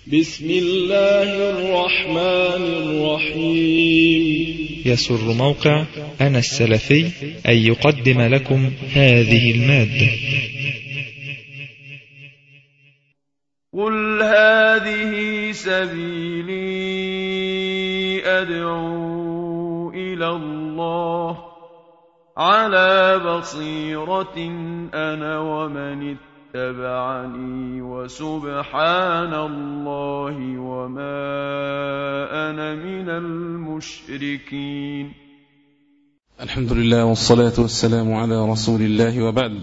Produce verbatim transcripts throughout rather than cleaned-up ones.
بسم الله الرحمن الرحيم. يسر موقع أنا السلفي أن يقدم لكم هذه المادة. قل هذه سبيلي أدعو إلى الله على بصيرة أنا ومن اتبعني وسبحان الله وما أنا من المشركين. الحمد لله والصلاة والسلام على رسول الله، وبعد.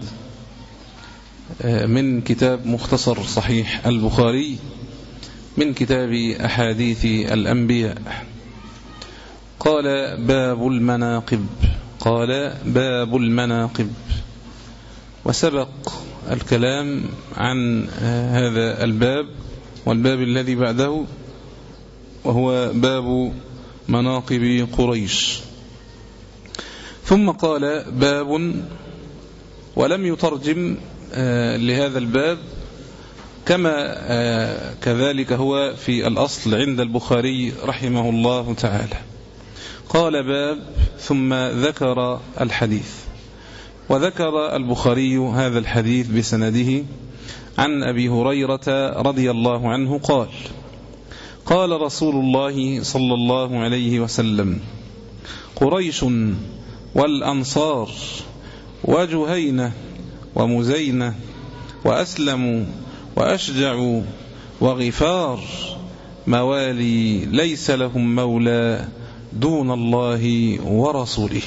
من كتاب مختصر صحيح البخاري من كتاب أحاديث الأنبياء. قال باب المناقب قال باب المناقب وسبق الكلام عن هذا الباب والباب الذي بعده، وهو باب مناقب قريش. ثم قال باب، ولم يترجم لهذا الباب كما كذلك هو في الأصل عند البخاري رحمه الله تعالى. قال باب ثم ذكر الحديث، وذكر البخاري هذا الحديث بسنده عن أبي هريرة رضي الله عنه قال: قال رسول الله صلى الله عليه وسلم: قريش والأنصار وجهينة ومزينة وأسلم وأشجع وغفار موالي ليس لهم مولى دون الله ورسوله.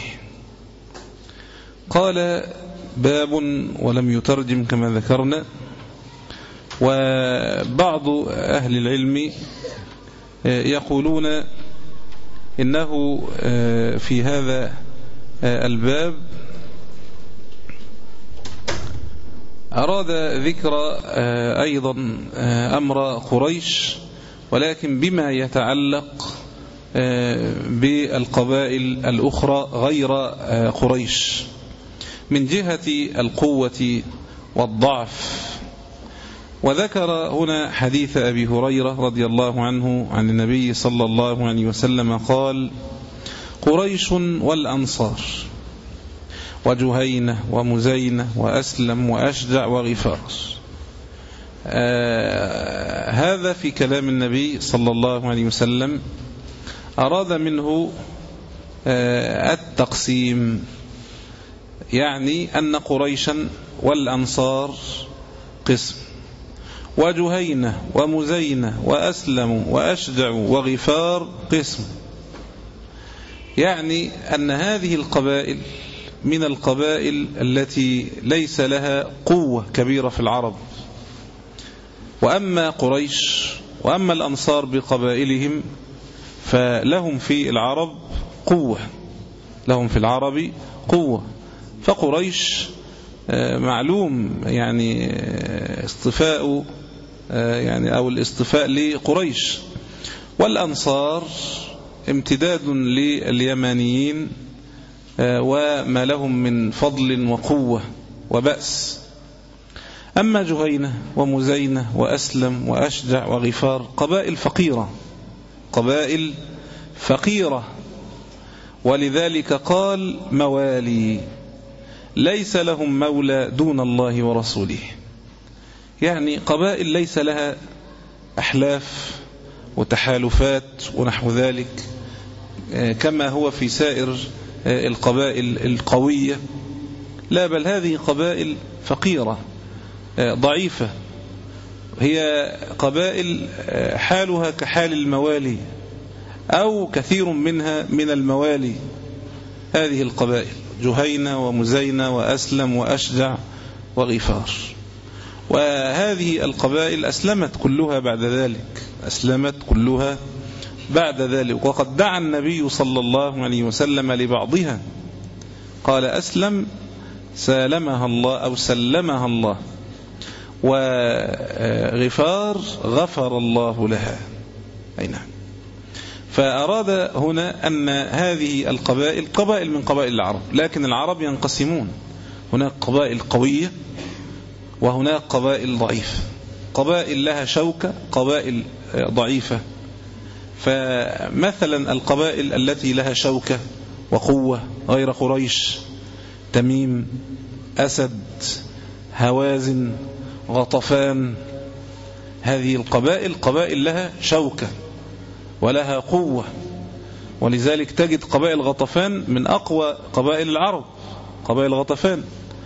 قال باب ولم يترجم كما ذكرنا. وبعض أهل العلم يقولون إنه في هذا الباب أراد ذكر أيضا أمر قريش، ولكن بما يتعلق بالقبائل الأخرى غير قريش من جهة القوة والضعف. وذكر هنا حديث أبي هريرة رضي الله عنه عن النبي صلى الله عليه وسلم قال: قريش والأنصار وجهينة ومزينة وأسلم وأشجع وغفار. آه هذا في كلام النبي صلى الله عليه وسلم أراد منه آه التقسيم، يعني أن قريشا والأنصار قسم، وجهينة ومزينة وأسلم وأشجع وغفار قسم، يعني أن هذه القبائل من القبائل التي ليس لها قوة كبيرة في العرب. وأما قريش وأما الأنصار بقبائلهم فلهم في العرب قوة لهم في العرب قوة فقريش معلوم يعني اصطفاء يعني أو الاصطفاء لقريش، والأنصار امتداد لليمانيين وما لهم من فضل وقوة وبأس. أما جهينة ومزينة وأسلم وأشجع وغفار قبائل فقيرة قبائل فقيرة ولذلك قال موالي ليس لهم مولى دون الله ورسوله، يعني قبائل ليس لها أحلاف وتحالفات ونحو ذلك كما هو في سائر القبائل القوية، لا، بل هذه قبائل فقيرة ضعيفة، هي قبائل حالها كحال الموالي أو كثير منها من الموالي. هذه القبائل جهينة ومزينة وأسلم وأشجع وغفار، وهذه القبائل أسلمت كلها بعد ذلك أسلمت كلها بعد ذلك وقد دعا النبي صلى الله عليه وسلم لبعضها، قال: أسلم سالمها الله أو سلمها الله، وغفار غفر الله لها. أي نعم. فأراد هنا أن هذه القبائل قبائل من قبائل العرب، لكن العرب ينقسمون، هناك قبائل قوية وهناك قبائل ضعيفة، قبائل لها شوكة، قبائل ضعيفة. فمثلا القبائل التي لها شوكة وقوة غير قريش: تميم، أسد، هوازن، غطفان. هذه القبائل قبائل لها شوكة ولها قوة، ولذلك تجد قبائل غطفان من أقوى قبائل العرب، قبائل غطفان،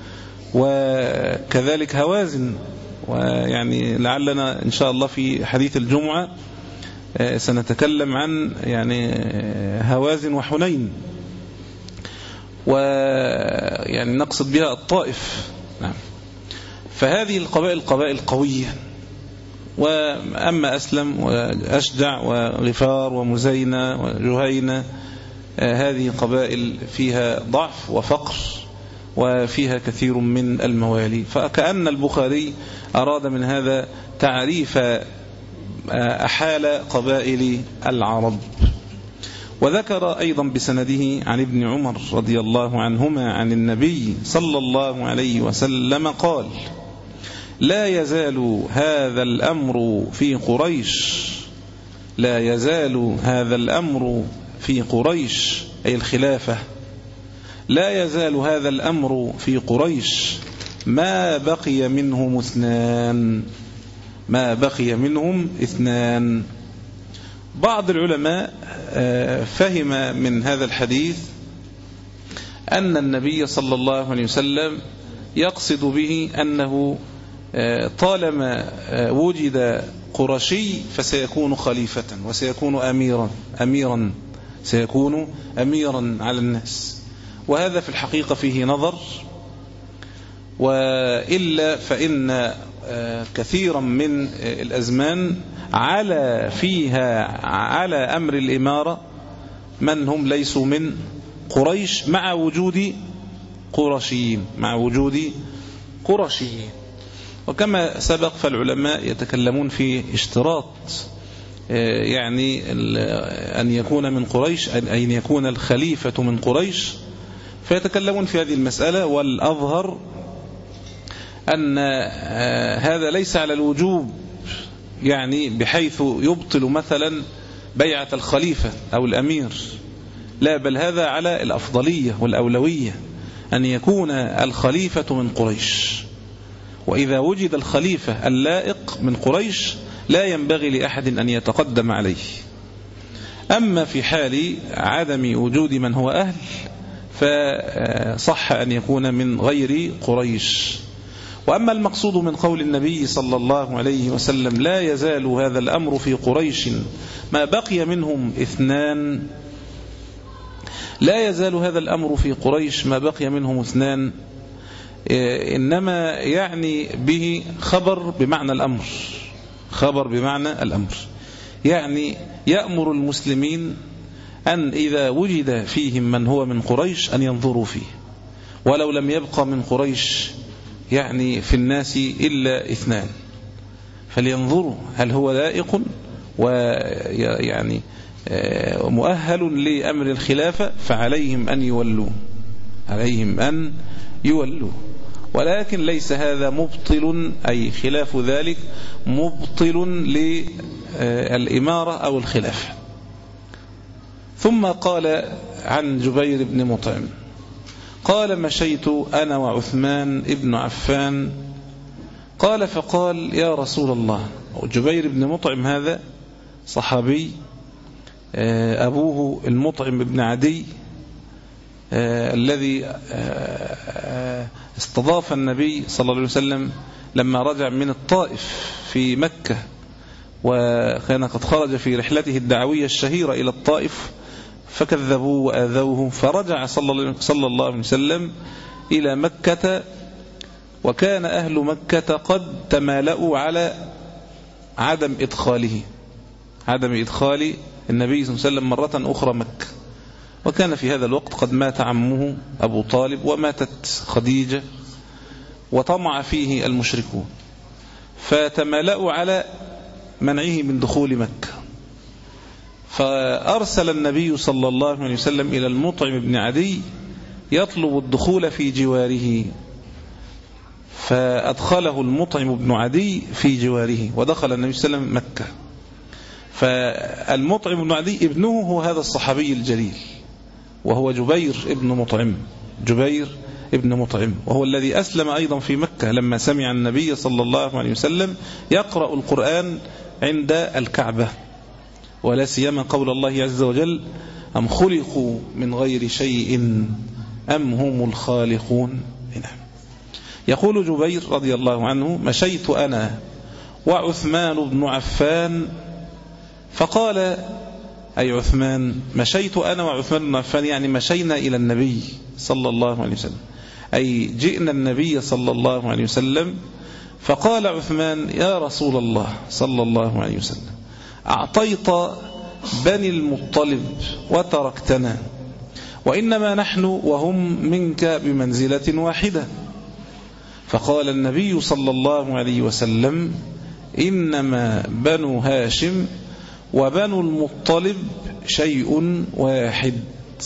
وكذلك هوازن. ويعني لعلنا إن شاء الله في حديث الجمعة سنتكلم عن يعني هوازن وحنين، ويعني نقصد بها الطائف. نعم. فهذه القبائل قبائل قوية. وأما أسلم وأشجع وغفار ومزينة وجهينة، هذه قبائل فيها ضعف وفقر وفيها كثير من الموالي. فكأن البخاري أراد من هذا تعريف أحال قبائل العرب. وذكر أيضا بسنده عن ابن عمر رضي الله عنهما عن النبي صلى الله عليه وسلم قال: لا يزال هذا الأمر في قريش لا يزال هذا الأمر في قريش أي الخلافة لا يزال هذا الأمر في قريش ما بقي منهم اثنان ما بقي منهم اثنان. بعض العلماء فهم من هذا الحديث أن النبي صلى الله عليه وسلم يقصد به أنه طالما وجد قرشي فسيكون خليفة وسيكون أميرا أميرا سيكون أميرا على الناس. وهذا في الحقيقة فيه نظر، وإلا فإن كثيرا من الأزمان على فيها على أمر الإمارة من هم ليسوا من قريش مع وجود قرشيين مع وجود قرشيين. وكما سبق فالعلماء يتكلمون في اشتراط يعني أن يكون من قريش أن يكون الخليفة من قريش، فيتكلمون في هذه المسألة. والأظهر أن هذا ليس على الوجوب، يعني بحيث يبطل مثلا بيعة الخليفة أو الأمير، لا، بل هذا على الأفضلية والأولوية أن يكون الخليفة من قريش. وإذا وجد الخليفة اللائق من قريش لا ينبغي لأحد أن يتقدم عليه. أما في حال عدم وجود من هو أهل فصح أن يكون من غير قريش. وأما المقصود من قول النبي صلى الله عليه وسلم لا يزال هذا الأمر في قريش ما بقي منهم اثنان، لا يزال هذا الأمر في قريش ما بقي منهم اثنان، إنما يعني به خبر بمعنى الأمر خبر بمعنى الأمر يعني يأمر المسلمين أن إذا وجد فيهم من هو من قريش أن ينظروا فيه، ولو لم يبقى من قريش يعني في الناس إلا اثنان، فلينظروا هل هو لائق ويعني مؤهل لأمر الخلافة، فعليهم أن يولوا عليهم أن يولوا ولكن ليس هذا مبطل، أي خلاف ذلك مبطل للإمارة أو الخلافة. ثم قال عن جبير بن مطعم قال: مشيت أنا وعثمان ابن عفان، قال فقال: يا رسول الله. جبير بن مطعم هذا صحابي، أبوه المطعم بن عدي الذي استضاف النبي صلى الله عليه وسلم لما رجع من الطائف في مكة، وكان قد خرج في رحلته الدعوية الشهيرة إلى الطائف فكذبوه وآذوه، فرجع صلى الله عليه وسلم إلى مكة، وكان أهل مكة قد تمالأوا على عدم إدخاله عدم إدخال النبي صلى الله عليه وسلم مرة أخرى مكة. وكان في هذا الوقت قد مات عمه أبو طالب وماتت خديجة وطمع فيه المشركون، فتمالأوا على منعه من دخول مكة. فأرسل النبي صلى الله عليه وسلم إلى المطعم بن عدي يطلب الدخول في جواره، فأدخله المطعم بن عدي في جواره، ودخل النبي صلى الله عليه وسلم مكة. فالمطعم بن عدي ابنه هو هذا الصحابي الجليل، وهو جبير ابن مطعم، جبير ابن مطعم، وهو الذي أسلم أيضا في مكة لما سمع النبي صلى الله عليه وسلم يقرأ القرآن عند الكعبة، ولا سيما قول الله عز وجل: أم خلقوا من غير شيء أم هم الخالقون. يقول جبير رضي الله عنه: مشيت أنا وعثمان بن عفان، فقال أي عثمان، مشيت أنا وعثمان بن عفان يعني مشينا إلى النبي صلى الله عليه وسلم، أي جئنا النبي صلى الله عليه وسلم، فقال عثمان: يا رسول الله صلى الله عليه وسلم، أعطيت بني المطلب وتركتنا، وإنما نحن وهم منك بمنزلة واحدة. فقال النبي صلى الله عليه وسلم: إنما بنو هاشم وبنو المطلب شيء واحد.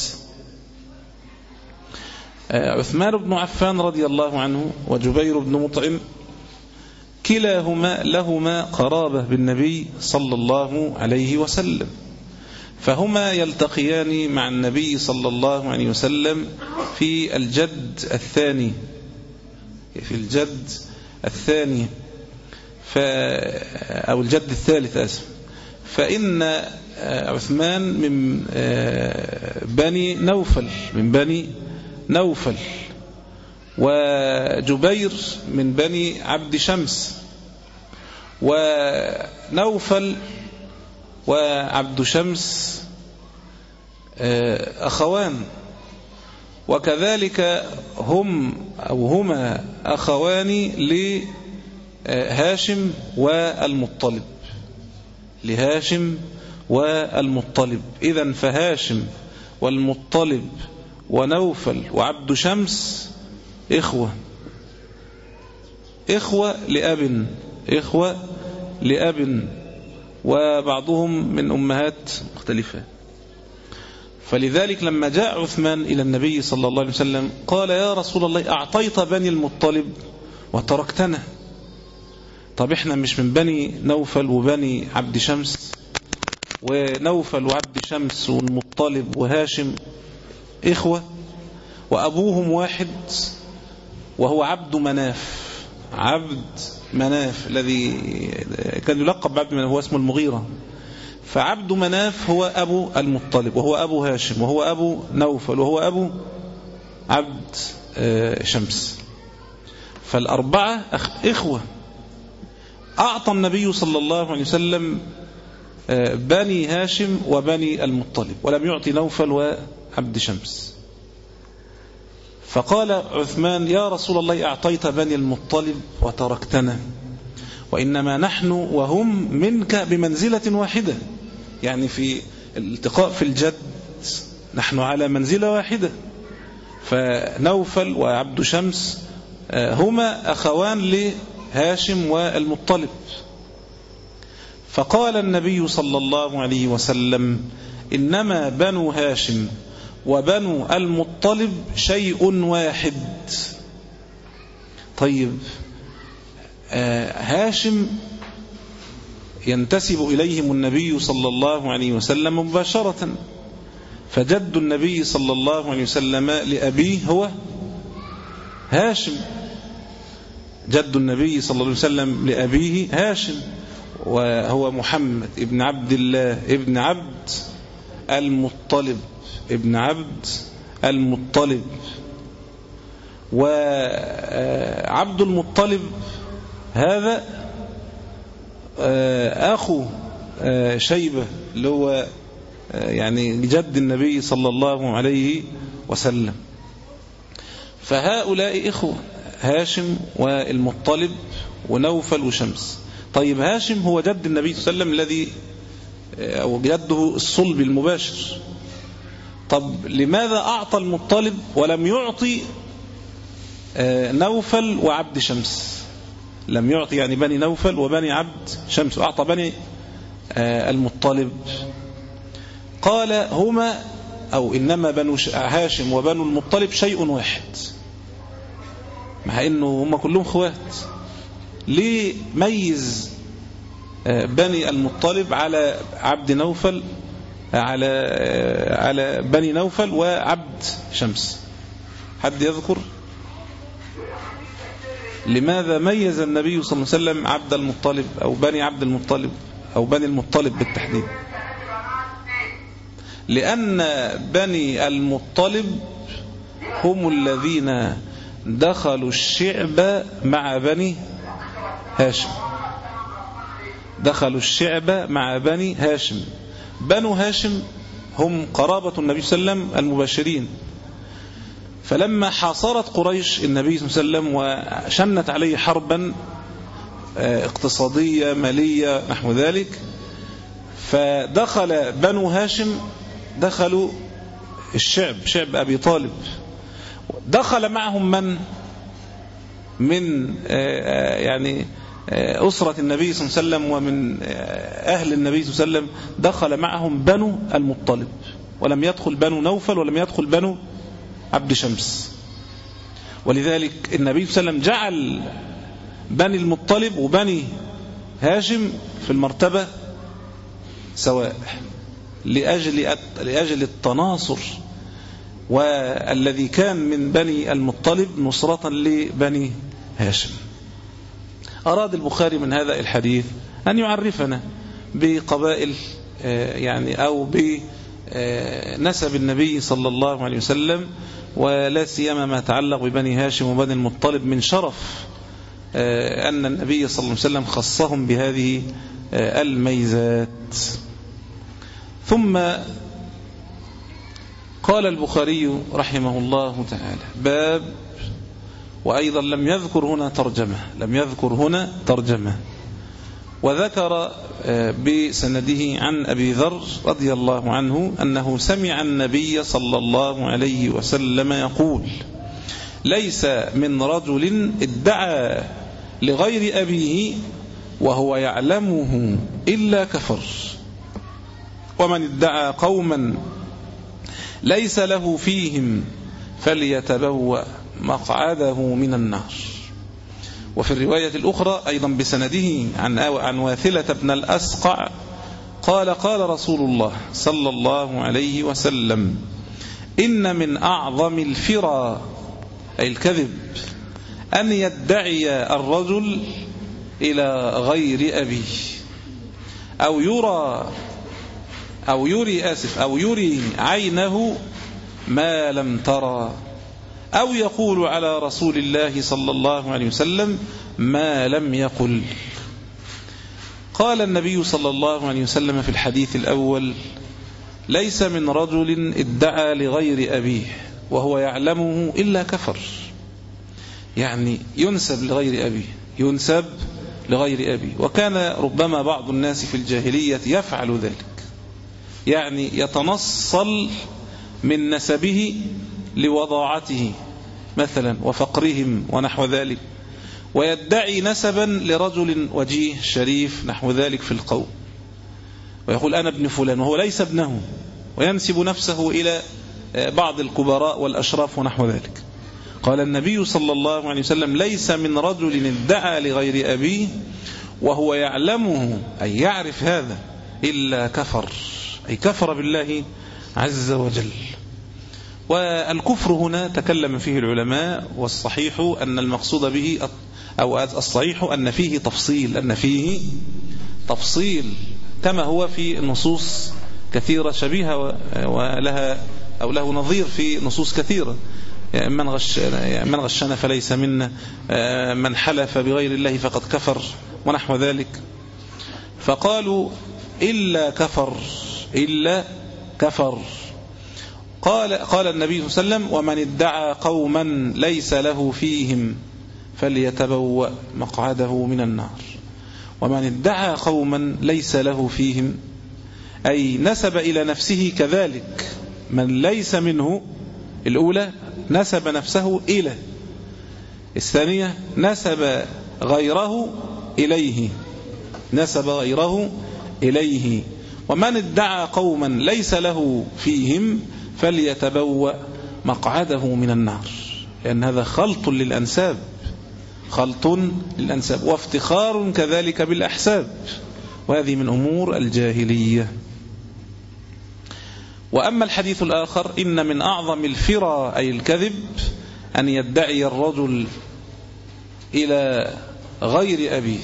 عثمان بن عفان رضي الله عنه وجبير بن مطعم كلاهما لهما قرابة بالنبي صلى الله عليه وسلم، فهما يلتقيان مع النبي صلى الله عليه وسلم في الجد الثاني في الجد الثاني ف أو الجد الثالث أسف. فإن عثمان من بني نوفل من بني نوفل وجبير من بني عبد شمس، ونوفل وعبد شمس أخوان، وكذلك هم أو هما أخوان لهاشم والمطلب لهاشم والمطلب إذن فهاشم والمطلب ونوفل وعبد شمس إخوة إخوة لأب إخوة لأب وبعضهم من أمهات مختلفة. فلذلك لما جاء عثمان إلى النبي صلى الله عليه وسلم قال: يا رسول الله، أعطيت بني المطلب وتركتنا. طب إحنا مش من بني نوفل وبني عبد شمس؟ ونوفل وعبد شمس والمطلب وهاشم إخوة وأبوهم واحد، وهو عبد مناف عبد مناف الذي كان يلقب بعبد مناف، هو اسمه المغيرة. فعبد مناف هو أبو المطلب، وهو أبو هاشم، وهو أبو نوفل، وهو أبو عبد شمس. فالأربعة إخوة. أعطى النبي صلى الله عليه وسلم بني هاشم وبني المطلب، ولم يعطي نوفل وعبد شمس. فقال عثمان: يا رسول الله، أعطيت بني المطلب وتركتنا، وإنما نحن وهم منك بمنزلة واحدة، يعني في الالتقاء في الجد نحن على منزلة واحدة. فنوفل وعبد شمس هما أخوان لهاشم والمطلب. فقال النبي صلى الله عليه وسلم: إنما بنو هاشم وبنو المطلب شيء واحد. طيب، هاشم ينتسب إليهم النبي صلى الله عليه وسلم مباشرة، فجد النبي صلى الله عليه وسلم لأبيه هو هاشم، جد النبي صلى الله عليه وسلم لأبيه هاشم، وهو محمد ابن عبد الله ابن عبد المطلب ابن عبد المطلب. وعبد المطلب هذا أخو شيبة اللي هو يعني جد النبي صلى الله عليه وسلم. فهؤلاء إخوة، هاشم والمطلب ونوفل وشمس. طيب، هاشم هو جد النبي صلى الله عليه وسلم الذي أو جده الصلب المباشر. طب لماذا أعطى المطلب ولم يعطي نوفل وعبد شمس؟ لم يعطي يعني بني نوفل وبني عبد شمس، وأعطى بني المطلب. قال: هما أو إنما بنو هاشم وبنو المطلب شيء واحد، مع إنه هم كلهم خوات. ليه ميز بني المطلب على عبد نوفل على على بني نوفل وعبد شمس؟ حد يذكر لماذا ميز النبي صلى الله عليه وسلم عبد المطلب أو بني عبد المطلب أو بني المطلب بالتحديد؟ لأن بني المطلب هم الذين دخلوا الشعب مع بني هاشم، دخلوا الشعب مع بني هاشم. بنو هاشم هم قرابة النبي صلى الله عليه وسلم المباشرين، فلما حاصرت قريش النبي صلى الله عليه وسلم وشنت عليه حربا اقتصادية مالية نحو ذلك، فدخل بنو هاشم، دخلوا الشعب شعب أبي طالب، دخل معهم من من يعني أسرة النبي صلى الله عليه وسلم ومن أهل النبي صلى الله عليه وسلم، دخل معهم بنو المطلب، ولم يدخل بنو نوفل ولم يدخل بنو عبد شمس. ولذلك النبي صلى الله عليه وسلم جعل بني المطلب وبني هاشم في المرتبة سواء لأجل لأجل التناصر، والذي كان من بني المطلب نصرة لبني هاشم. أراد البخاري من هذا الحديث أن يعرفنا بقبائل يعني أو بنسب النبي صلى الله عليه وسلم، ولا سيما ما يتعلق ببني هاشم وبني المطلب من شرف أن النبي صلى الله عليه وسلم خصهم بهذه الميزات. ثم قال البخاري رحمه الله تعالى: باب، وأيضا لم يذكر هنا ترجمة، لم يذكر هنا ترجمة، وذكر بسنده عن أبي ذر رضي الله عنه أنه سمع النبي صلى الله عليه وسلم يقول: ليس من رجل ادعى لغير أبيه وهو يعلمه إلا كفر، ومن ادعى قوما ليس له فيهم فليتبوأ مقعده من النار. وفي الرواية الأخرى أيضا بسنده عن عن واثلة بن الأسقع قال: قال رسول الله صلى الله عليه وسلم: إن من أعظم الفرى أي الكذب أن يدعي الرجل إلى غير أبيه، أو يرى أو يري آسف أو يري عينه ما لم ترى، أو يقول على رسول الله صلى الله عليه وسلم ما لم يقل. قال النبي صلى الله عليه وسلم في الحديث الأول: ليس من رجل ادعى لغير أبيه وهو يعلمه إلا كفر، يعني ينسب لغير أبيه، ينسب لغير أبيه. وكان ربما بعض الناس في الجاهلية يفعل ذلك، يعني يتنصل من نسبه لوضاعته مثلا وفقرهم ونحو ذلك، ويدعي نسبا لرجل وجيه شريف نحو ذلك في القوم، ويقول أنا ابن فلان وهو ليس ابنه، وينسب نفسه إلى بعض الكبراء والأشراف ونحو ذلك. قال النبي صلى الله عليه وسلم: ليس من رجل ادعى لغير أبيه وهو يعلمه أي يعرف هذا إلا كفر، أي كفر بالله عز وجل. والكفر هنا تكلم فيه العلماء، والصحيح أن المقصود به أو الصحيح أن فيه تفصيل، أن فيه تفصيل كما هو في النصوص كثيرة شبيهة ولها أو له نظير في نصوص كثيرة. من غش من غشنا فليس منا، من حلف بغير الله فقد كفر ونحو ذلك. فقالوا إلا كفر، إلا كفر. قال قال النبي صلى الله عليه وسلم: ومن ادعى قوما ليس له فيهم فليتبوأ مقعده من النار. ومن ادعى قوما ليس له فيهم أي نسب إلى نفسه كذلك من ليس منه. الأولى نسب نفسه إلى، الثانية نسب غيره إليه، نسب غيره إليه. ومن ادعى قوما ليس له فيهم فليتبوأ مقعده من النار، لأن هذا خلط للأنساب، خلط للأنساب، وافتخار كذلك بالأحساب، وهذه من أمور الجاهلية. وأما الحديث الآخر: إن من أعظم الفرى أي الكذب أن يدعي الرجل إلى غير أبيه،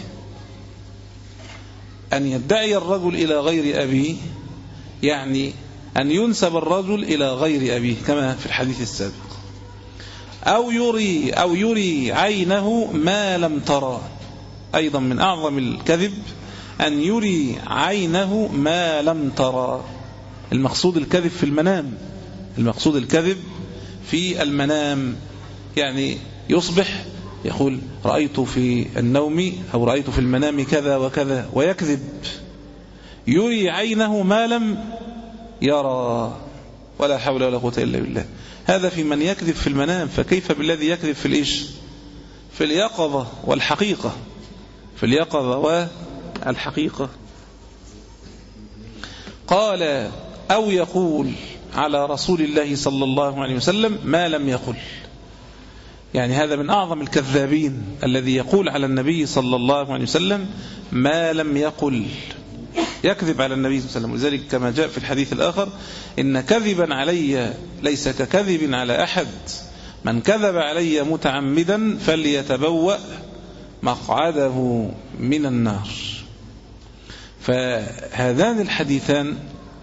أن يدعي الرجل إلى غير أبيه يعني أن ينسب الرجل إلى غير أبيه كما في الحديث السابق، أو يري أو يري عينه ما لم ترى. أيضا من أعظم الكذب أن يري عينه ما لم ترى. المقصود الكذب في المنام، المقصود الكذب في المنام، يعني يصبح يقول رأيت في النوم أو رأيت في المنام كذا وكذا ويكذب، يري عينه ما لم يرى، ولا حول ولا قوة إلا بالله. هذا في من يكذب في المنام، فكيف بالذي يكذب في الإيش؟ في اليقظة والحقيقة، في اليقظة والحقيقة. قال: أو يقول على رسول الله صلى الله عليه وسلم ما لم يقل. يعني هذا من أعظم الكذابين، الذي يقول على النبي صلى الله عليه وسلم ما لم يقل، يكذب على النبي صلى الله عليه وسلم. وذلك كما جاء في الحديث الآخر: إن كذبا علي ليس ككذب على أحد، من كذب علي متعمدا فليتبوأ مقعده من النار. فهذان الحديثان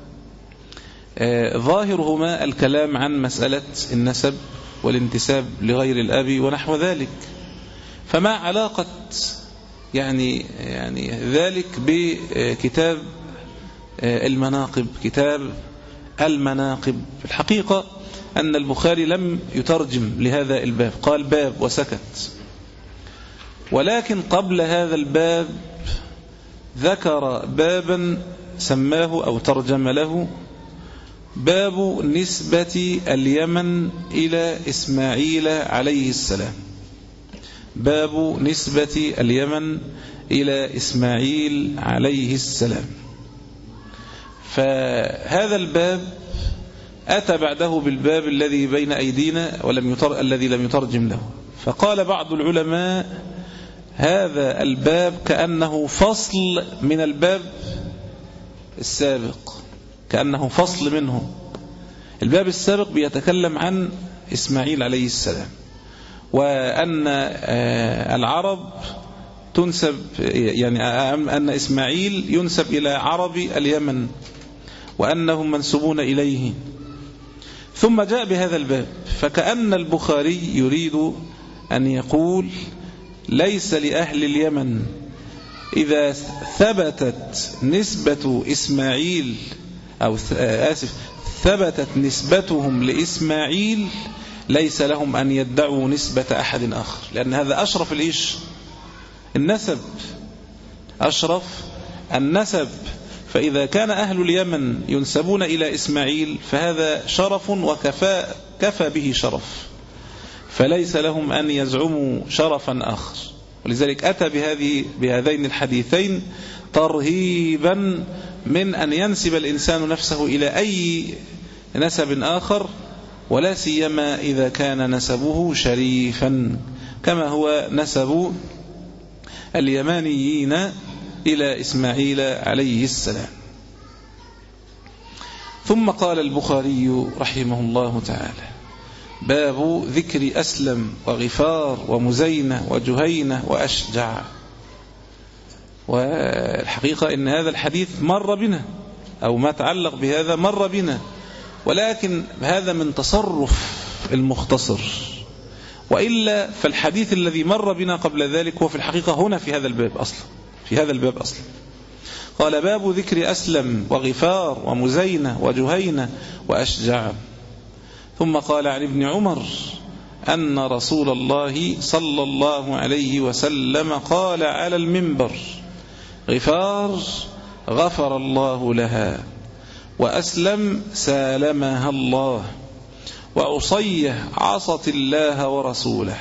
ظاهرهما الكلام عن مسألة النسب والانتساب لغير الأب ونحو ذلك، فما علاقة يعني يعني ذلك بكتاب المناقب؟ كتاب المناقب الحقيقة أن البخاري لم يترجم لهذا الباب، قال باب وسكت. ولكن قبل هذا الباب ذكر بابا سماه أو ترجم له باب نسبة اليمن إلى إسماعيل عليه السلام. باب نسبة اليمن إلى إسماعيل عليه السلام. فهذا الباب أتى بعده بالباب الذي بين أيدينا ولم يتر... الذي لم يترجم له. فقال بعض العلماء: هذا الباب كأنه فصل من الباب السابق، كأنه فصل منه. الباب السابق بيتكلم عن إسماعيل عليه السلام، وأن العرب تنسب يعني أن إسماعيل ينسب إلى عرب اليمن وأنهم منسوبون إليه. ثم جاء بهذا الباب، فكأن البخاري يريد أن يقول: ليس لأهل اليمن إذا ثبتت نسبة إسماعيل أو آسف ثبتت نسبتهم لإسماعيل ليس لهم أن يدعوا نسبة أحد آخر، لأن هذا أشرف الإيش؟ النسب، أشرف النسب. فإذا كان أهل اليمن ينسبون إلى إسماعيل فهذا شرف وكفى كفى به شرف، فليس لهم أن يزعموا شرفا آخر. ولذلك أتى بهذه بهذين الحديثين ترهيبا من أن ينسب الإنسان نفسه إلى أي نسب آخر، ولا سيما إذا كان نسبه شريفا كما هو نسب اليمانيين إلى إسماعيل عليه السلام. ثم قال البخاري رحمه الله تعالى: باب ذكر أسلم وغفار ومزينة وجهينة وأشجع. والحقيقة إن هذا الحديث مر بنا، أو ما تعلق بهذا مر بنا، ولكن هذا من تصرف المختصر، وإلا فالحديث الذي مر بنا قبل ذلك هو في الحقيقة هنا في هذا الباب أصلا، في هذا الباب أصلا. قال: باب ذكر أسلم وغفار ومزينة وجهينة وأشجع. ثم قال عن ابن عمر أن رسول الله صلى الله عليه وسلم قال على المنبر: غفار غفر الله لها، وأسلم سالمها الله، وعصية عصت الله ورسوله.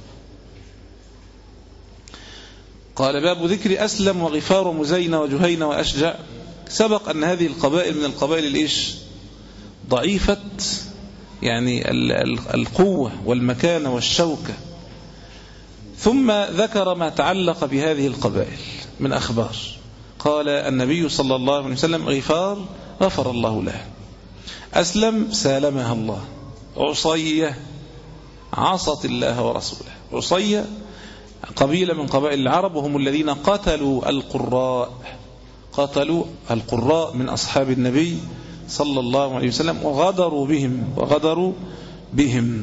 قال: باب ذكر أسلم وغفار ومزينة وجهينة وأشجع. سبق أن هذه القبائل من القبائل الإيش؟ ضعيفة يعني القوة والمكانة والشوكة. ثم ذكر ما تعلق بهذه القبائل من أخبار. قال النبي صلى الله عليه وسلم غفار غفر الله له، أسلم سالمها الله، عصية عصت الله ورسوله. عصية قبيلة من قبائل العرب، وهم الذين قتلوا القراء قتلوا القراء من أصحاب النبي صلى الله عليه وسلم وغدروا بهم وغدروا بهم.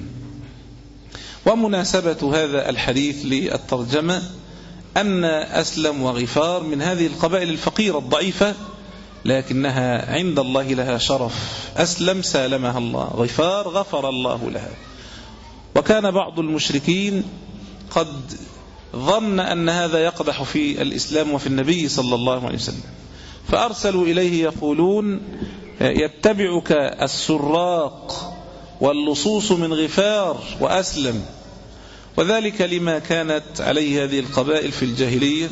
ومناسبة هذا الحديث للترجمة أن أسلم وغفار من هذه القبائل الفقيرة الضعيفة، لكنها عند الله لها شرف. أسلم سالمها الله، غفار غفر الله لها. وكان بعض المشركين قد ظن أن هذا يقدح في الإسلام وفي النبي صلى الله عليه وسلم، فأرسلوا إليه يقولون يتبعك السراق واللصوص من غفار وأسلم. وذلك لما كانت عليه هذه القبائل في الجاهلية،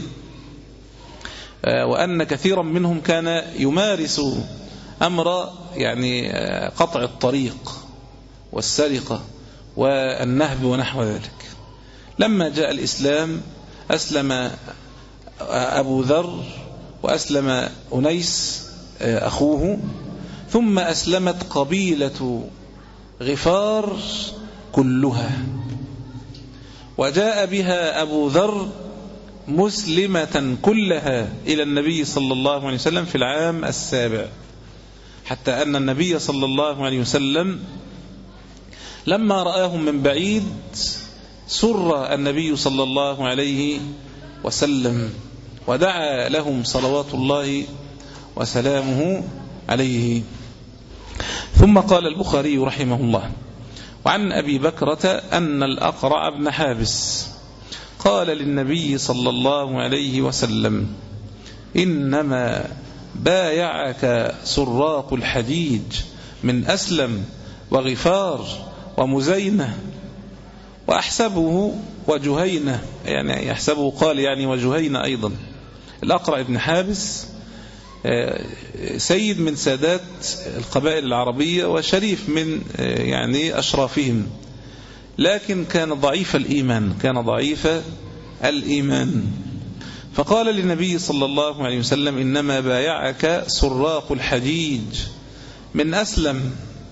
وأن كثيرا منهم كان يمارس أمر يعني قطع الطريق والسرقة والنهب ونحو ذلك. لما جاء الإسلام أسلم أبو ذر وأسلم أنيس أخوه، ثم أسلمت قبيلة غفار كلها، وجاء بها أبو ذر مسلمة كلها إلى النبي صلى الله عليه وسلم في العام السابع، حتى أن النبي صلى الله عليه وسلم لما رآهم من بعيد سر النبي صلى الله عليه وسلم ودعا لهم صلوات الله وسلامه عليه. ثم قال البخاري رحمه الله: وعن أبي بكرة أن الأقرع بن حابس قال للنبي صلى الله عليه وسلم: إنما بايعك سراق الحديج من أسلم وغفار ومزينة وأحسبه وجهينة، يعني يحسبه قال يعني وجهينة أيضا. الأقرع بن حابس سيد من سادات القبائل العربية وشريف من يعني أشرافهم، لكن كان ضعيف الإيمان كان ضعيف الإيمان فقال للنبي صلى الله عليه وسلم: إنما بايعك سراق الحديج من أسلم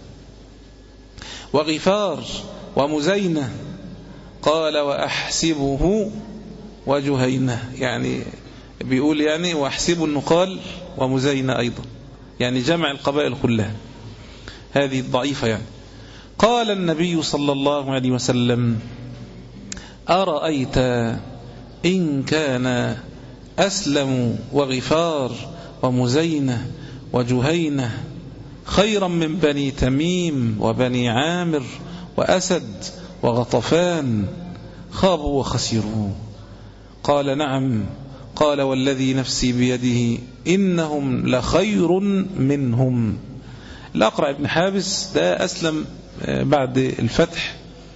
وغفار ومزينة. قال: وأحسبه وجهينة، يعني بيقول يعني وأحسب أنه قال ومزينة أيضا، يعني جمع القبائل كلها هذه الضعيفة يعني. قال النبي صلى الله عليه وسلم: أرأيت إن كان أسلم وغفار ومزينة وجهينة خيرا من بني تميم وبني عامر وأسد وغطفان خابوا وخسروا؟ قال: نعم. قال: والذي نفسي بيده إنهم لخير منهم. الأقرع بن حابس ده أسلم بعد الفتح،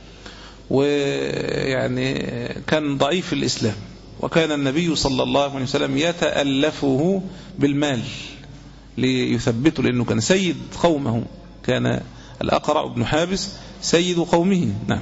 ويعني كان ضعيف الإسلام، وكان النبي صلى الله عليه وسلم يتألفه بالمال ليثبته، لأنه كان سيد قومه، كان الأقرع بن حابس سيد قومه. نعم.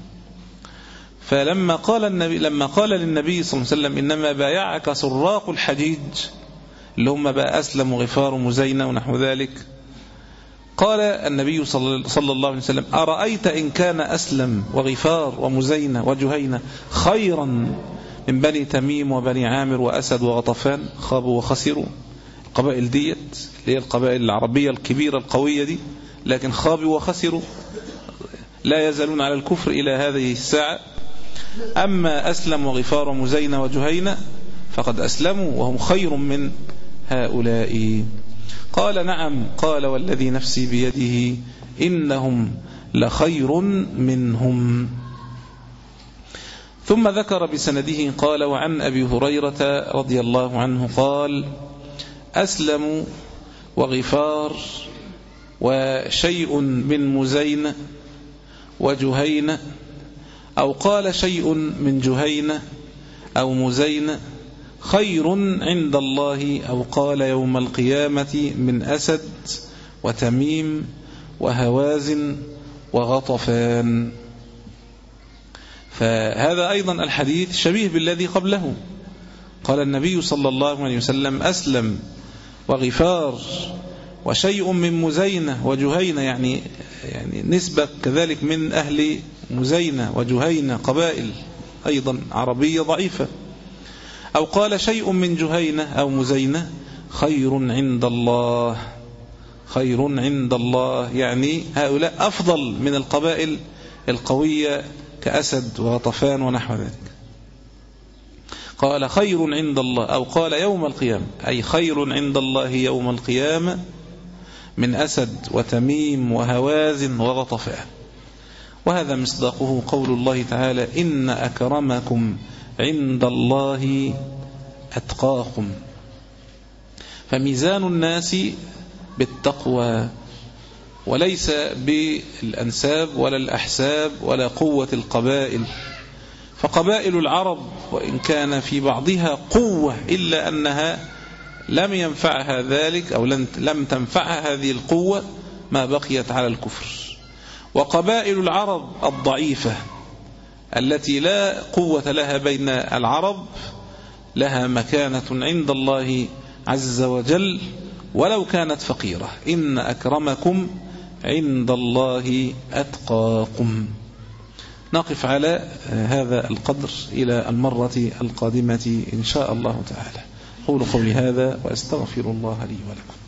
فلما قال النبي لما قال للنبي صلى الله عليه وسلم: إنما بايعك سراق الحديج، اللي هم بقى أسلم وغفار ومزينة ونحو ذلك، قال النبي صلى الله عليه وسلم: أرأيت إن كان أسلم وغفار ومزينة وجهينة خيرا من بني تميم وبني عامر وأسد وغطفان خابوا وخسروا؟ القبائل ديت اللي هي القبائل العربية الكبيرة القوية دي، لكن خابوا وخسروا، لا يزالون على الكفر إلى هذه الساعة. أما أسلم وغفار ومزينة وجهينة فقد أسلموا وهم خير من هؤلاء. قال: نعم. قال: والذي نفسي بيده إنهم لخير منهم. ثم ذكر بسنده قال: وعن أبي هريرة رضي الله عنه قال: أسلم وغفار وشيء من مزينة وجهينة، أو قال شيء من جهينة أو مزينة خير عند الله، أو قال يوم القيامة من أسد وتميم وهوازن وغطفان. فهذا أيضا الحديث شبيه بالذي قبله، قال النبي صلى الله عليه وسلم أسلم وغفار وشيء من مزينة وجهينة، يعني يعني نسبة كذلك من أهل مزينة وجهينة، قبائل أيضا عربية ضعيفة. أو قال شيء من جهينة أو مزينة خير عند الله، خير عند الله، يعني هؤلاء أفضل من القبائل القوية كأسد وغطفان ونحو ذلك. قال خير عند الله، أو قال يوم القيامة، أي خير عند الله يوم القيامة من أسد وتميم وهوازن وغطفان. وهذا مصداقه قول الله تعالى إن أكرمكم عند الله أتقاكم. فميزان الناس بالتقوى وليس بالأنساب ولا الأحساب ولا قوة القبائل. فقبائل العرب وإن كان في بعضها قوة إلا أنها لم ينفعها ذلك أو لم تنفعها هذه القوة ما بقيت على الكفر. وقبائل العرب الضعيفة التي لا قوة لها بين العرب لها مكانة عند الله عز وجل ولو كانت فقيرة. إن أكرمكم عند الله أتقاكم. نقف على هذا القدر إلى المرة القادمة إن شاء الله تعالى. قولوا قولي هذا وأستغفر الله لي ولكم.